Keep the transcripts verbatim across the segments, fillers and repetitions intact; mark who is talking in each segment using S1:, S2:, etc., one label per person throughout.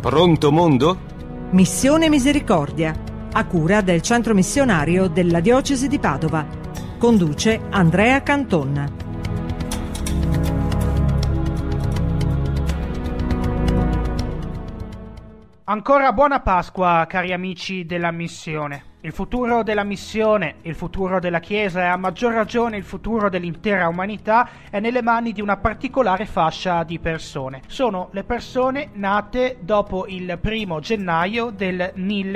S1: Pronto mondo?
S2: Missione Misericordia, a cura del Centro Missionario della Diocesi di Padova. Conduce Andrea Canton.
S3: Ancora buona Pasqua, cari amici della missione. Il futuro della missione, il futuro della Chiesa e a maggior ragione il futuro dell'intera umanità è nelle mani di una particolare fascia di persone. Sono le persone nate dopo il primo gennaio del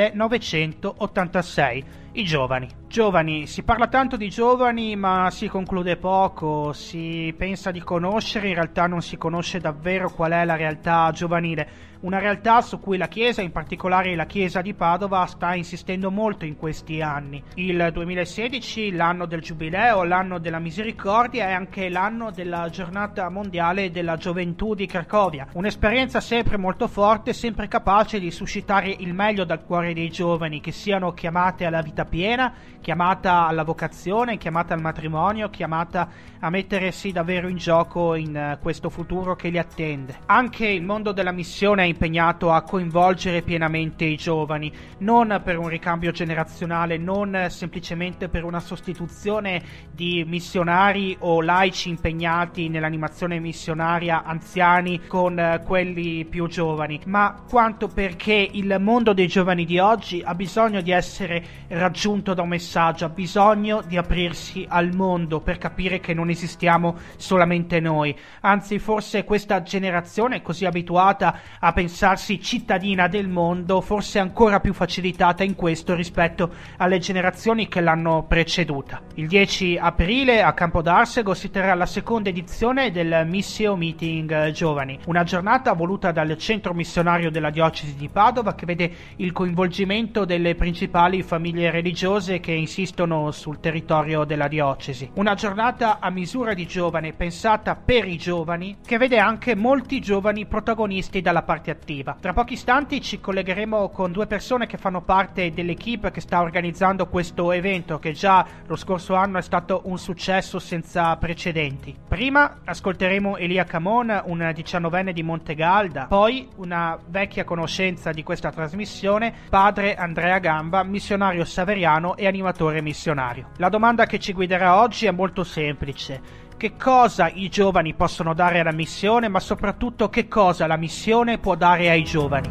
S3: millenovecentottantasei, i giovani. Giovani, si parla tanto di giovani ma si conclude poco, si pensa di conoscere, in realtà non si conosce davvero qual è la realtà giovanile. Una realtà su cui la Chiesa, in particolare la Chiesa di Padova, sta insistendo molto in questi anni. Il duemilasedici, l'anno del Giubileo, l'anno della Misericordia, è anche l'anno della Giornata Mondiale della Gioventù di Cracovia. Un'esperienza sempre molto forte, sempre capace di suscitare il meglio dal cuore dei giovani, che siano chiamate alla vita piena, chiamata alla vocazione, chiamata al matrimonio, chiamata a mettersi davvero in gioco in questo futuro che li attende. Anche il mondo della missione è impegnato a coinvolgere pienamente i giovani, non per un ricambio generazionale, non semplicemente per una sostituzione di missionari o laici impegnati nell'animazione missionaria anziani con quelli più giovani, ma quanto perché il mondo dei giovani di oggi ha bisogno di essere raggiunto da un messaggio, ha bisogno di aprirsi al mondo per capire che non esistiamo solamente noi. Anzi, forse questa generazione così abituata a pensarsi cittadina del mondo forse è ancora più facilitata in questo rispetto alle generazioni che l'hanno preceduta. Il dieci aprile a Campo d'Arsego si terrà la seconda edizione del Missio Meeting Giovani, una giornata voluta dal Centro Missionario della Diocesi di Padova che vede il coinvolgimento delle principali famiglie religiose che insistono sul territorio della diocesi. Una giornata a misura di giovane, pensata per i giovani, che vede anche molti giovani protagonisti dalla parte attiva. Tra pochi istanti ci collegheremo con due persone che fanno parte dell'equipe che sta organizzando questo evento, che già lo scorso anno è stato un successo senza precedenti. Prima ascolteremo Elia Camon, un diciannovenne di Montegalda, poi una vecchia conoscenza di questa trasmissione, padre Andrea Gamba, missionario saveriano e animatore missionario. La domanda che ci guiderà oggi è molto semplice. Che cosa i giovani possono dare alla missione, ma soprattutto che cosa la missione può dare ai giovani?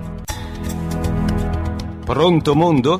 S1: Pronto mondo?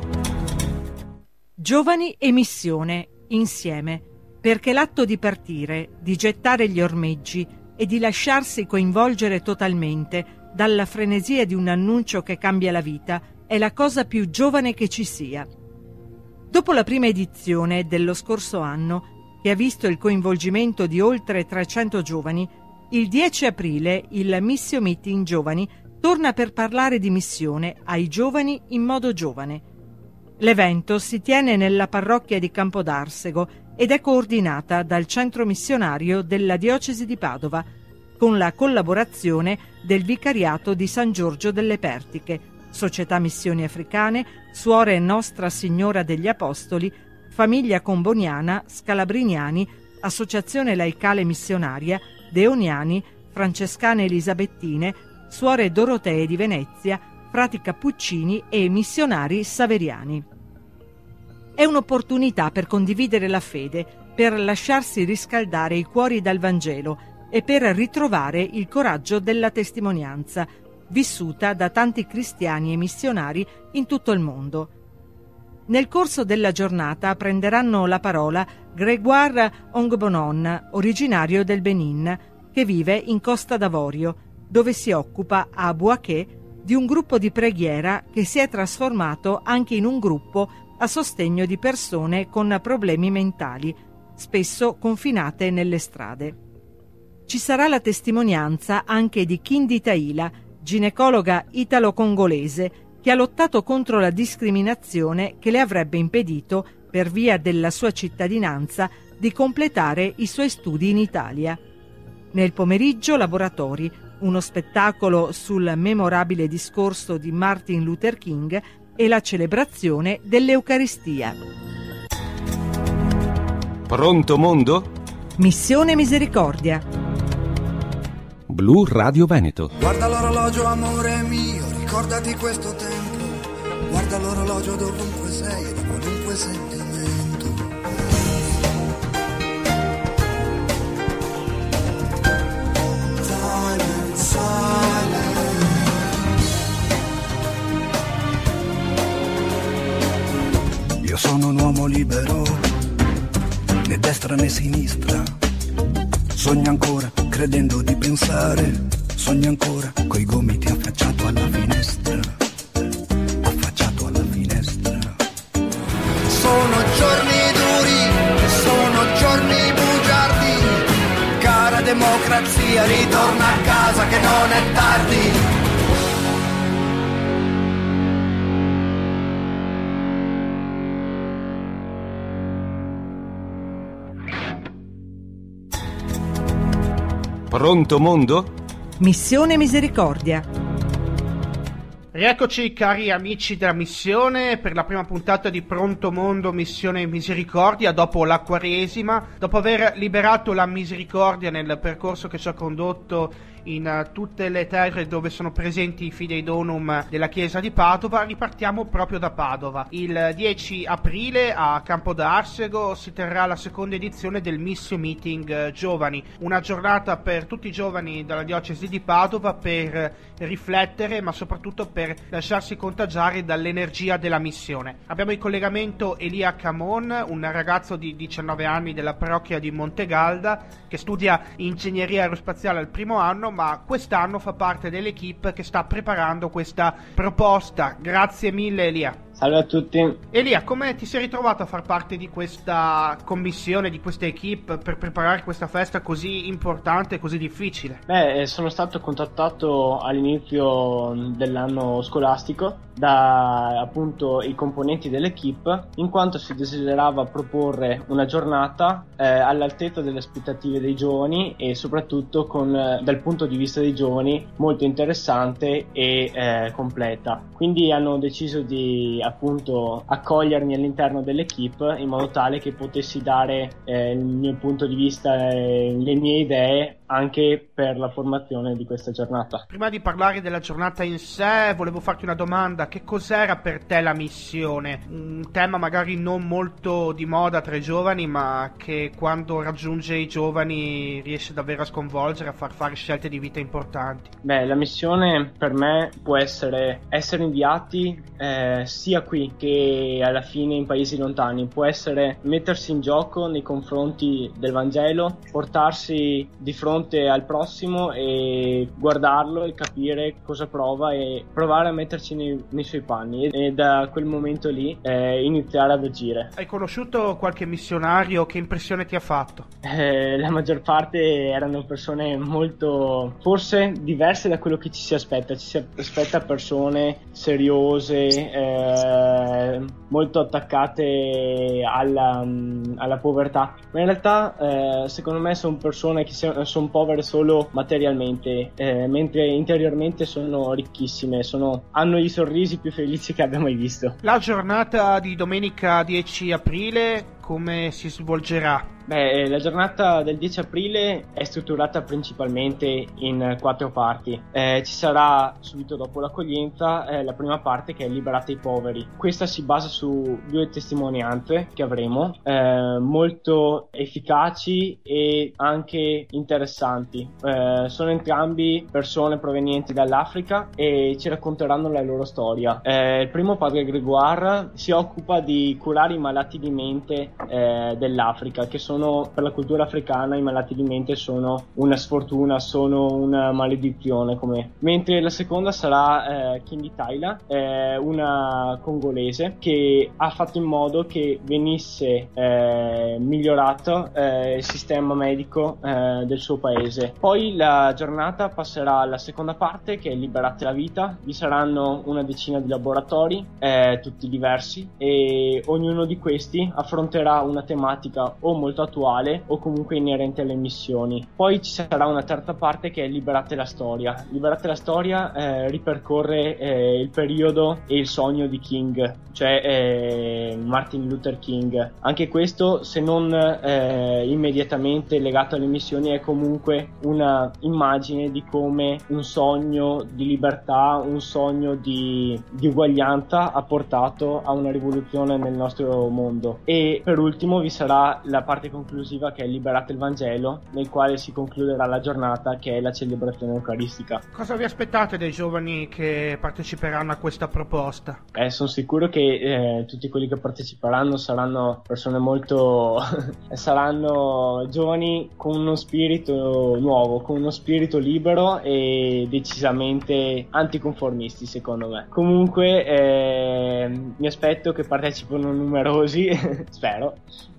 S2: Giovani e missione, insieme, perché l'atto di partire, di gettare gli ormeggi e di lasciarsi coinvolgere totalmente dalla frenesia di un annuncio che cambia la vita è la cosa più giovane che ci sia. Dopo la prima edizione dello scorso anno, che ha visto il coinvolgimento di oltre trecento giovani, il dieci aprile il Missio Meeting Giovani torna per parlare di missione ai giovani in modo giovane. L'evento si tiene nella parrocchia di Campo d'Arsego ed è coordinata dal Centro Missionario della Diocesi di Padova, con la collaborazione del Vicariato di San Giorgio delle Pertiche, Società Missioni Africane, Suore Nostra Signora degli Apostoli, Famiglia Comboniana, Scalabriniani, Associazione Laicale Missionaria, Deoniani, Francescane Elisabettine, Suore Dorotee di Venezia, Frati Cappuccini e missionari saveriani. È un'opportunità per condividere la fede, per lasciarsi riscaldare i cuori dal Vangelo e per ritrovare il coraggio della testimonianza, vissuta da tanti cristiani e missionari in tutto il mondo. Nel corso della giornata prenderanno la parola Grégoire Ongbonon, originario del Benin, che vive in Costa d'Avorio, dove si occupa a Bouaké di un gruppo di preghiera che si è trasformato anche in un gruppo a sostegno di persone con problemi mentali, spesso confinate nelle strade. Ci sarà la testimonianza anche di Kindi Taila, ginecologa italo-congolese, che ha lottato contro la discriminazione che le avrebbe impedito, per via della sua cittadinanza, di completare i suoi studi in Italia. Nel pomeriggio laboratori, uno spettacolo sul memorabile discorso di Martin Luther King e la celebrazione dell'Eucaristia.
S1: Pronto mondo?
S2: Missione Misericordia.
S1: Blu Radio Veneto.
S4: Guarda l'orologio, amore mio, Ricordati questo tempo, guarda l'orologio dovunque sei e da qualunque sentimento. Silent, silent. Io sono un uomo libero, né destra né sinistra. Sogno ancora, credendo di pensare. Sogno ancora, coi gomiti affacciato alla finestra. Affacciato alla finestra. Sono giorni duri, sono giorni bugiardi. Cara democrazia, ritorna a casa che non è tardi.
S1: Pronto mondo?
S2: Missione Misericordia.
S3: Rieccoci cari amici della missione per la prima puntata di Pronto Mondo Missione Misericordia dopo la Quaresima, dopo aver liberato la misericordia nel percorso che ci ha condotto in uh, tutte le terre dove sono presenti i Fidei Donum della chiesa di Padova. Ripartiamo proprio da Padova. Il dieci aprile a Campo d'Arsego si terrà la seconda edizione del Missio Meeting uh, Giovani, una giornata per tutti i giovani della diocesi di Padova per uh, riflettere ma soprattutto per lasciarsi contagiare dall'energia della missione. Abbiamo in collegamento Elia Camon, un ragazzo di diciannove anni della parrocchia di Montegalda che studia ingegneria aerospaziale al primo anno, ma quest'anno fa parte dell'equipe che sta preparando questa proposta. Grazie mille Elia.
S5: Salve a tutti.
S3: Elia, come ti sei ritrovato a far parte di questa commissione, di questa equipe per preparare questa festa così importante e così difficile?
S5: Beh, sono stato contattato all'inizio dell'anno scolastico da appunto i componenti dell'equipe, in quanto si desiderava proporre una giornata eh, all'altezza delle aspettative dei giovani e soprattutto con eh, dal punto di vista dei giovani molto interessante e eh, completa. Quindi hanno deciso di appunto accogliermi all'interno dell'equipe in modo tale che potessi dare eh, il mio punto di vista e le mie idee anche per la formazione di questa giornata.
S3: Prima di parlare della giornata in sé, volevo farti una domanda: che cos'era per te la missione? Un tema magari non molto di moda tra i giovani, ma che quando raggiunge i giovani riesce davvero a sconvolgere, a far fare scelte di vita importanti.
S5: Beh, la missione per me può essere essere inviati eh, sia qui che alla fine in paesi lontani, può essere mettersi in gioco nei confronti del Vangelo, portarsi di fronte al prossimo e guardarlo e capire cosa prova e provare a metterci nei, nei suoi panni e, e da quel momento lì eh, iniziare ad agire.
S3: Hai conosciuto qualche missionario? Che impressione ti ha fatto?
S5: Eh, la maggior parte erano persone molto, forse diverse da quello che ci si aspetta. Ci si aspetta persone seriose, eh, molto attaccate alla, alla povertà, ma in realtà eh, secondo me sono persone che sono povere solo materialmente, eh, mentre interiormente sono ricchissime, sono, hanno i sorrisi più felici che abbia mai visto.
S3: La giornata di domenica dieci aprile come si svolgerà?
S5: Beh, la giornata del dieci aprile è strutturata principalmente in quattro parti. Eh, ci sarà subito dopo l'accoglienza eh, la prima parte che è Liberate i poveri. Questa si basa su due testimonianze che avremo, eh, molto efficaci e anche interessanti. Eh, sono entrambi persone provenienti dall'Africa e ci racconteranno la loro storia. Eh, il primo, padre Grégoire, si occupa di curare i malati di mente eh, dell'Africa, che sono per la cultura africana i malati di mente sono una sfortuna, sono una maledizione, come. Mentre la seconda sarà eh, Kindi Taila, eh, una congolese che ha fatto in modo che venisse eh, migliorato eh, il sistema medico eh, del suo paese. Poi la giornata passerà alla seconda parte, che è Liberate la vita. Vi saranno una decina di laboratori, eh, tutti diversi, e ognuno di questi affronterà era una tematica o molto attuale o comunque inerente alle missioni. Poi ci sarà una terza parte che è Liberate la storia. Liberate la storia eh, ripercorre eh, il periodo e il sogno di King, cioè eh, Martin Luther King. Anche questo, se non eh, immediatamente legato alle missioni, è comunque una immagine di come un sogno di libertà, un sogno di, di uguaglianza ha portato a una rivoluzione nel nostro mondo. E per ultimo vi sarà la parte conclusiva che è Liberate il Vangelo, nel quale si concluderà la giornata, che è la celebrazione eucaristica.
S3: Cosa vi aspettate dai giovani che parteciperanno a questa proposta?
S5: Eh, sono sicuro che eh, tutti quelli che parteciperanno saranno persone molto saranno giovani con uno spirito nuovo, con uno spirito libero e decisamente anticonformisti, secondo me. Comunque eh, mi aspetto che partecipino numerosi spero,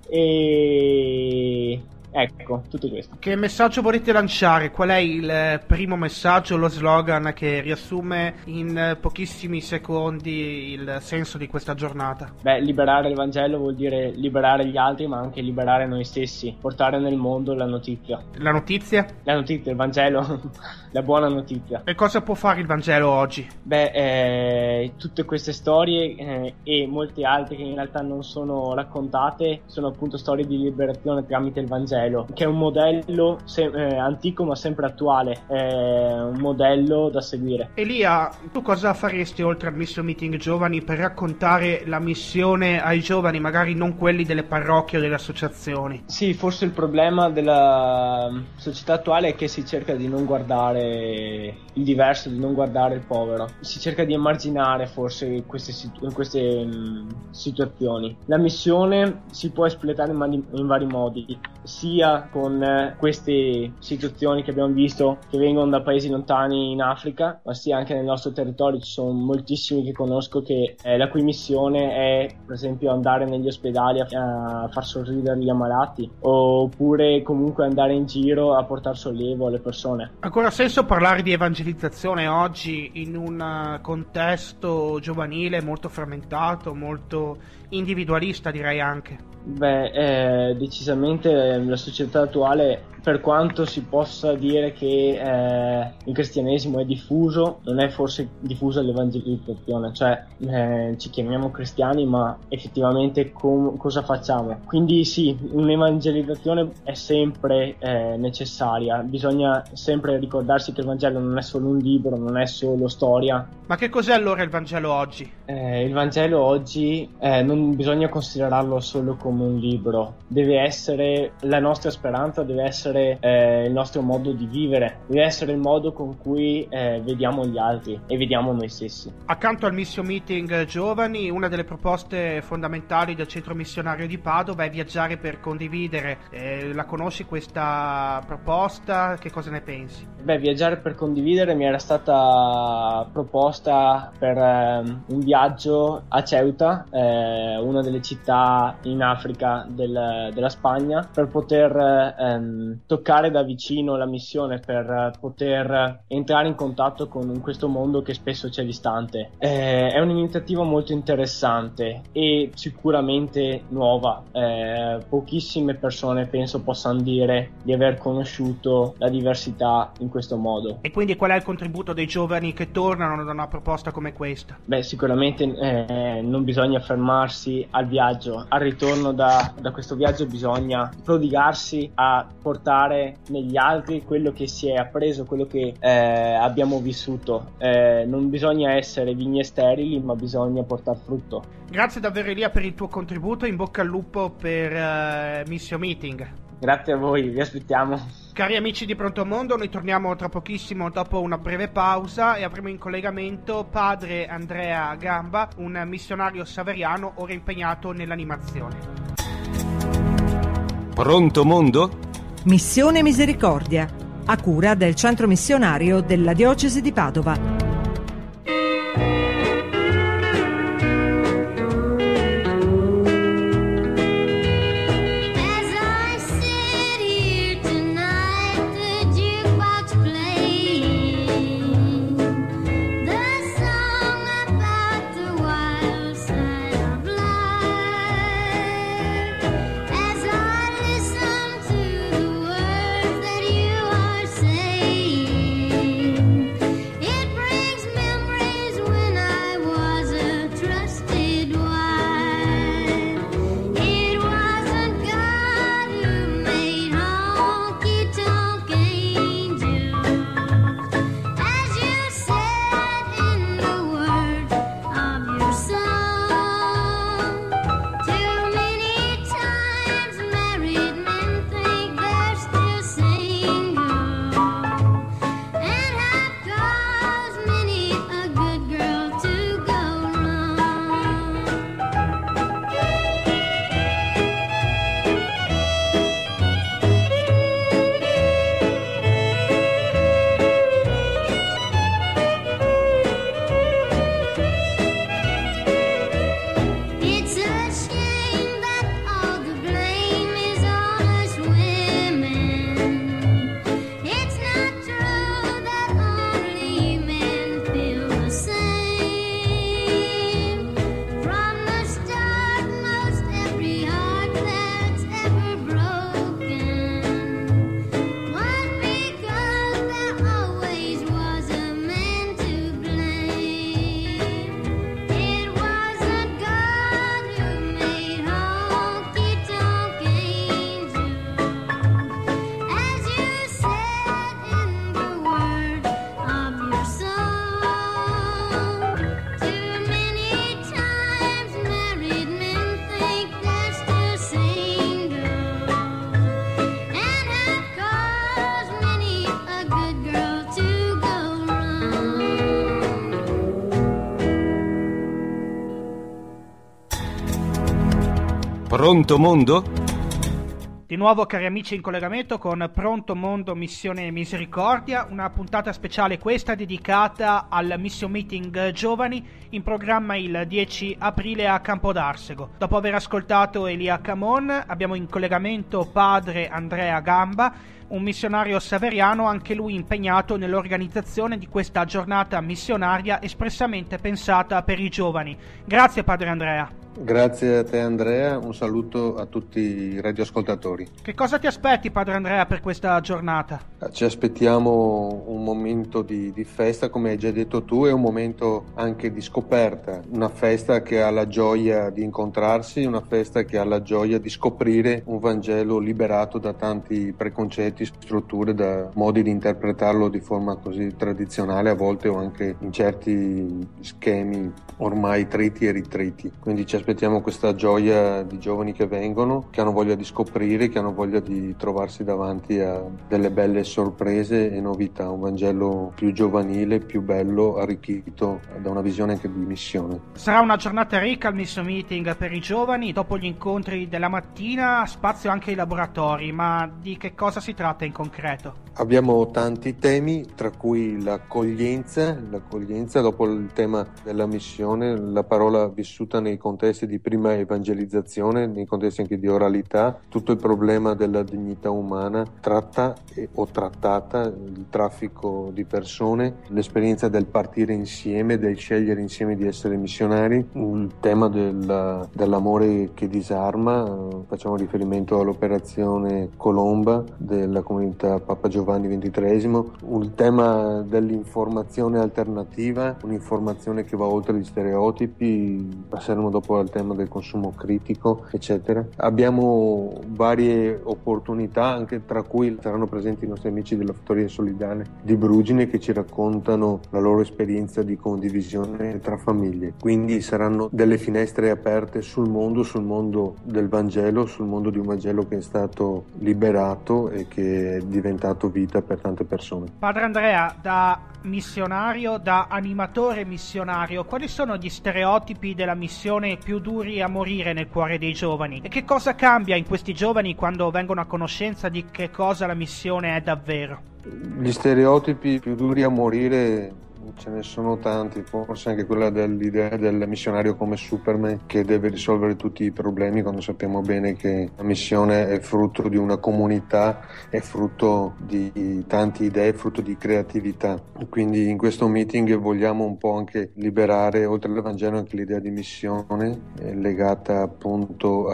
S5: e ecco, tutto questo.
S3: Che messaggio volete lanciare? Qual è il primo messaggio, lo slogan che riassume in pochissimi secondi il senso di questa giornata?
S5: Beh, liberare il Vangelo vuol dire liberare gli altri, ma anche liberare noi stessi, portare nel mondo la notizia.
S3: La notizia?
S5: La notizia, il Vangelo, la buona notizia.
S3: E cosa può fare il Vangelo oggi?
S5: Beh, eh, tutte queste storie eh, e molte altre che in realtà non sono raccontate sono appunto storie di liberazione tramite il Vangelo, che è un modello se- eh, antico ma sempre attuale, è un modello da seguire.
S3: Elia, tu cosa faresti oltre al Mission Meeting Giovani per raccontare la missione ai giovani, magari non quelli delle parrocchie o delle associazioni?
S5: Sì, forse il problema della società attuale è che si cerca di non guardare il diverso, di non guardare il povero, si cerca di emarginare forse queste, situ- queste mh, situazioni. La missione si può espletare in, mani- in vari modi, sia con eh, queste situazioni che abbiamo visto che vengono da paesi lontani in Africa, ma sia anche nel nostro territorio. Ci sono moltissimi che conosco che eh, la cui missione è per esempio andare negli ospedali a, a far sorridere gli ammalati, oppure comunque andare in giro a portare sollievo alle persone.
S3: Ha ancora senso parlare di evangelizzazione oggi in un contesto giovanile molto frammentato, molto individualista, direi anche?
S5: Beh, eh, decisamente la società attuale, per quanto si possa dire che eh, il cristianesimo è diffuso, non è forse diffusa l'evangelizzazione, cioè eh, ci chiamiamo cristiani ma effettivamente com- cosa facciamo? Quindi sì, un'evangelizzazione è sempre eh, necessaria, bisogna sempre ricordarsi che il Vangelo non è solo un libro, non è solo storia.
S3: Ma che cos'è allora il Vangelo oggi?
S5: Eh, il Vangelo oggi eh, non bisogna considerarlo solo come un libro, deve essere la nostra speranza, deve essere eh, il nostro modo di vivere, deve essere il modo con cui eh, vediamo gli altri e vediamo noi stessi.
S3: Accanto al Mission Meeting Giovani, una delle proposte fondamentali del Centro Missionario di Padova è viaggiare per condividere. Eh, la conosci questa proposta? Che cosa ne pensi?
S5: Beh, viaggiare per condividere mi era stata proposta per eh, un viaggio a Ceuta, eh, una delle città in Africa del, della Spagna, per poter ehm, toccare da vicino la missione, per poter entrare in contatto con questo mondo che spesso ci è distante. Eh, è un'iniziativa molto interessante e sicuramente nuova. Eh, pochissime persone penso possano dire di aver conosciuto la diversità in questo modo.
S3: E quindi qual è il contributo dei giovani che tornano da una proposta come questa?
S5: Beh, sicuramente eh, non bisogna fermarsi al viaggio, al ritorno da, da questo viaggio bisogna prodigarsi a portare negli altri quello che si è appreso, quello che eh, abbiamo vissuto. Eh, non bisogna essere vigne sterili, ma bisogna portare frutto.
S3: Grazie davvero Elia per il tuo contributo, in bocca al lupo per uh, Mission Meeting.
S5: Grazie a voi, vi aspettiamo.
S3: Cari amici di Pronto Mondo, noi torniamo tra pochissimo dopo una breve pausa e avremo in collegamento padre Andrea Gamba, un missionario saveriano ora impegnato nell'animazione.
S1: Pronto Mondo?
S2: Missione Misericordia, a cura del Centro Missionario della Diocesi di Padova.
S1: Pronto Mondo?
S3: Di nuovo cari amici in collegamento con Pronto Mondo Missione Misericordia, una puntata speciale questa dedicata al Mission Meeting Giovani in programma il dieci aprile a Campodarsego. Dopo aver ascoltato Elia Camon abbiamo in collegamento padre Andrea Gamba, un missionario saveriano anche lui impegnato nell'organizzazione di questa giornata missionaria espressamente pensata per i giovani. Grazie padre Andrea.
S6: Grazie a te Andrea, un saluto a tutti i radioascoltatori.
S3: Che cosa ti aspetti padre Andrea per questa giornata?
S6: Ci aspettiamo un momento di, di festa, come hai già detto tu, e un momento anche di scoperta, una festa che ha la gioia di incontrarsi, una festa che ha la gioia di scoprire un Vangelo liberato da tanti preconcetti, strutture, da modi di interpretarlo di forma così tradizionale a volte, o anche in certi schemi ormai triti e ritriti. Quindi ci aspettiamo questa gioia di giovani che vengono, che hanno voglia di scoprire, che hanno voglia di trovarsi davanti a delle belle sorprese e novità, un Vangelo più giovanile, più bello, arricchito da una visione anche di missione.
S3: Sarà una giornata ricca al Mission Meeting per i giovani, dopo gli incontri della mattina spazio anche ai laboratori, ma di che cosa si tratta in concreto?
S6: Abbiamo tanti temi, tra cui l'accoglienza, l'accoglienza dopo il tema della missione, la parola vissuta nei contesti di prima evangelizzazione, nei contesti anche di oralità, tutto il problema della dignità umana tratta e, o trattata, il traffico di persone, l'esperienza del partire insieme, del scegliere insieme di essere missionari, il tema del, dell'amore che disarma, facciamo riferimento all'operazione Colomba della comunità Papa Giovanni ventitreesimo, un tema dell'informazione alternativa, un'informazione che va oltre gli stereotipi, passeremo dopo al tema del consumo critico, eccetera. Abbiamo varie opportunità, anche tra cui saranno presenti i nostri amici della Fattoria Solidale di Brugine che ci raccontano la loro esperienza di condivisione tra famiglie. Quindi saranno delle finestre aperte sul mondo, sul mondo del Vangelo, sul mondo di un Vangelo che è stato liberato e che è diventato vita per tante persone.
S3: Padre Andrea, da missionario, da animatore missionario, quali sono gli stereotipi della missione più duri a morire nel cuore dei giovani? E che cosa cambia in questi giovani quando vengono a conoscenza di che cosa la missione è davvero?
S6: Gli stereotipi più duri a morire ce ne sono tanti, forse anche quella dell'idea del missionario come Superman che deve risolvere tutti i problemi, quando sappiamo bene che la missione è frutto di una comunità, è frutto di tante idee, frutto di creatività. Quindi in questo meeting vogliamo un po' anche liberare, oltre al Vangelo, anche l'idea di missione legata appunto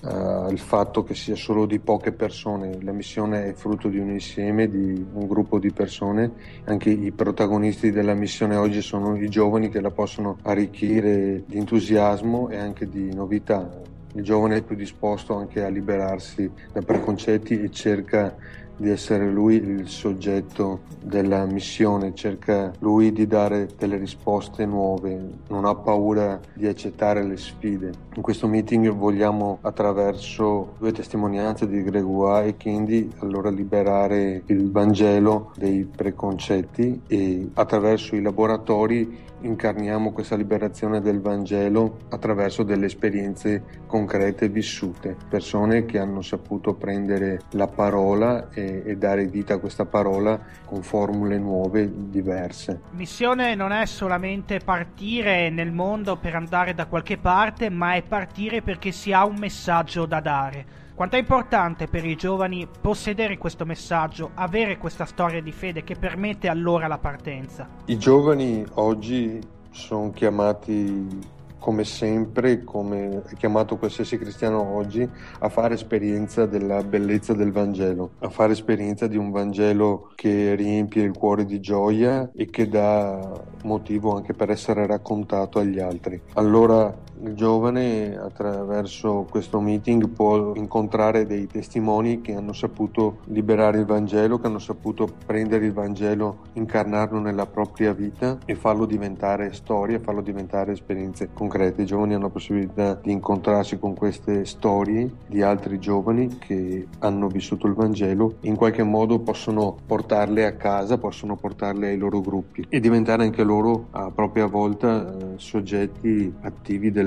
S6: al fatto che sia solo di poche persone. La missione è frutto di un insieme, di un gruppo di persone. Anche i protagonisti della missione oggi sono i giovani che la possono arricchire di entusiasmo e anche di novità. Il giovane è più disposto anche a liberarsi da preconcetti e cerca di essere lui il soggetto della missione, cerca lui di dare delle risposte nuove, non ha paura di accettare le sfide. In questo meeting vogliamo, attraverso due testimonianze di Gregoire e Kindi, allora liberare il Vangelo dei preconcetti e attraverso i laboratori incarniamo questa liberazione del Vangelo attraverso delle esperienze concrete vissute, persone che hanno saputo prendere la parola e, e dare vita a questa parola con formule nuove, diverse.
S3: Missione non è solamente partire nel mondo per andare da qualche parte, ma è partire perché si ha un messaggio da dare. Quanto è importante per i giovani possedere questo messaggio, avere questa storia di fede che permette allora la partenza?
S6: I giovani oggi sono chiamati, come sempre, come è chiamato qualsiasi cristiano oggi, a fare esperienza della bellezza del Vangelo, a fare esperienza di un Vangelo che riempie il cuore di gioia e che dà motivo anche per essere raccontato agli altri. Allora il giovane attraverso questo meeting può incontrare dei testimoni che hanno saputo liberare il Vangelo, che hanno saputo prendere il Vangelo, incarnarlo nella propria vita e farlo diventare storia, farlo diventare esperienze concrete. I giovani hanno la possibilità di incontrarsi con queste storie di altri giovani che hanno vissuto il Vangelo e in qualche modo possono portarle a casa, possono portarle ai loro gruppi e diventare anche loro a propria volta eh, soggetti attivi del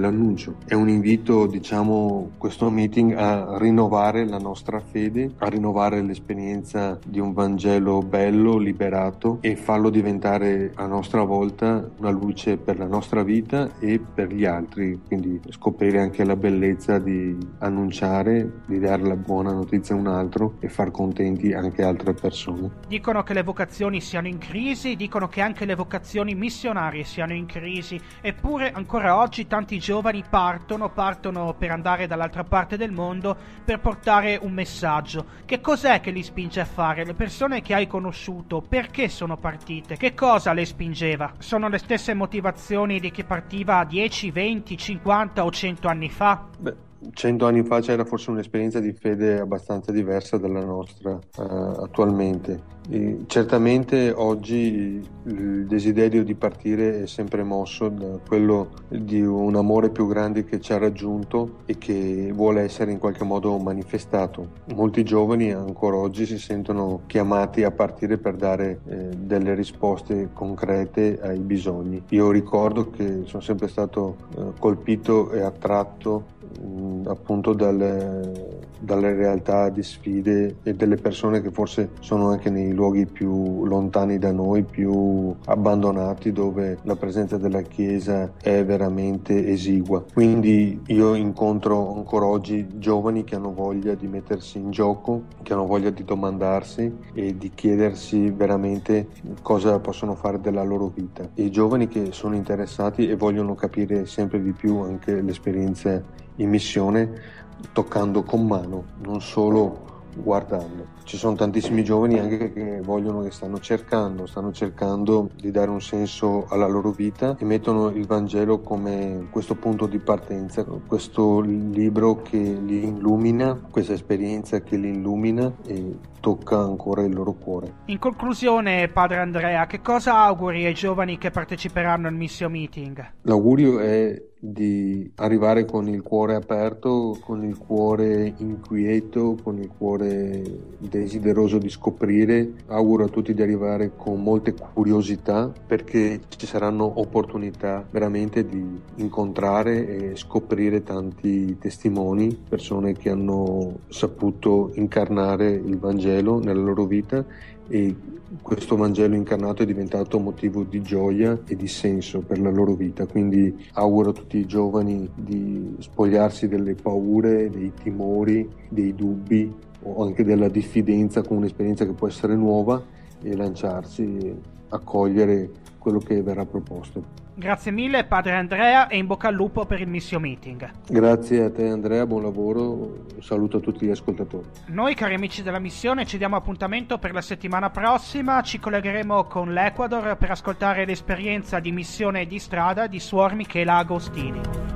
S6: nell'annuncio. È un invito, diciamo, questo meeting a rinnovare la nostra fede, a rinnovare l'esperienza di un Vangelo bello, liberato, e farlo diventare a nostra volta una luce per la nostra vita e per gli altri, quindi scoprire anche la bellezza di annunciare, di dare la buona notizia a un altro e far contenti anche altre persone.
S3: Dicono che le vocazioni siano in crisi, dicono che anche le vocazioni missionarie siano in crisi, eppure ancora oggi tanti giovani partono, partono per andare dall'altra parte del mondo per portare un messaggio. Che cos'è che li spinge a fare? Le persone che hai conosciuto, perché sono partite? Che cosa le spingeva? Sono le stesse motivazioni di chi partiva dieci, venti, cinquanta o cento anni fa?
S6: Beh, cento anni fa c'era forse un'esperienza di fede abbastanza diversa dalla nostra uh, attualmente. E certamente oggi il desiderio di partire è sempre mosso da quello di un amore più grande che ci ha raggiunto e che vuole essere in qualche modo manifestato. Molti giovani ancora oggi si sentono chiamati a partire per dare eh, delle risposte concrete ai bisogni. Io ricordo che sono sempre stato eh, colpito e attratto mh, appunto dalle, dalle realtà di sfide e delle persone che forse sono anche nei luoghi più lontani da noi, più abbandonati, dove la presenza della Chiesa è veramente esigua. Quindi io incontro ancora oggi giovani che hanno voglia di mettersi in gioco, che hanno voglia di domandarsi e di chiedersi veramente cosa possono fare della loro vita. E i giovani che sono interessati e vogliono capire sempre di più anche l'esperienza in missione, toccando con mano, non solo guardando. Ci sono tantissimi giovani anche che vogliono, che stanno cercando, stanno cercando di dare un senso alla loro vita e mettono il Vangelo come questo punto di partenza, questo libro che li illumina, questa esperienza che li illumina e tocca ancora il loro cuore.
S3: In conclusione, Padre Andrea, che cosa auguri ai giovani che parteciperanno al Missio Meeting?
S6: L'augurio è di arrivare con il cuore aperto, con il cuore inquieto, con il cuore desideroso di scoprire. Auguro a tutti di arrivare con molte curiosità, perché ci saranno opportunità veramente di incontrare e scoprire tanti testimoni, persone che hanno saputo incarnare il Vangelo nella loro vita, e questo Vangelo incarnato è diventato motivo di gioia e di senso per la loro vita. Quindi auguro a tutti i giovani di spogliarsi delle paure, dei timori, dei dubbi o anche della diffidenza con un'esperienza che può essere nuova, e lanciarsi e accogliere quello che verrà proposto.
S3: Grazie mille Padre Andrea e in bocca al lupo per il Missio Meeting.
S6: Grazie a te Andrea, buon lavoro, un saluto a tutti gli ascoltatori.
S3: Noi cari amici della missione ci diamo appuntamento per la settimana prossima, ci collegheremo con l'Ecuador per ascoltare l'esperienza di missione di strada di Suor Michela Agostini.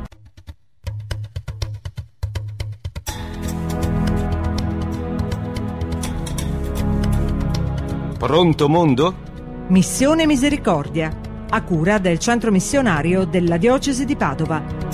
S1: Pronto mondo?
S2: Missione Misericordia, a cura del Centro Missionario della Diocesi di Padova.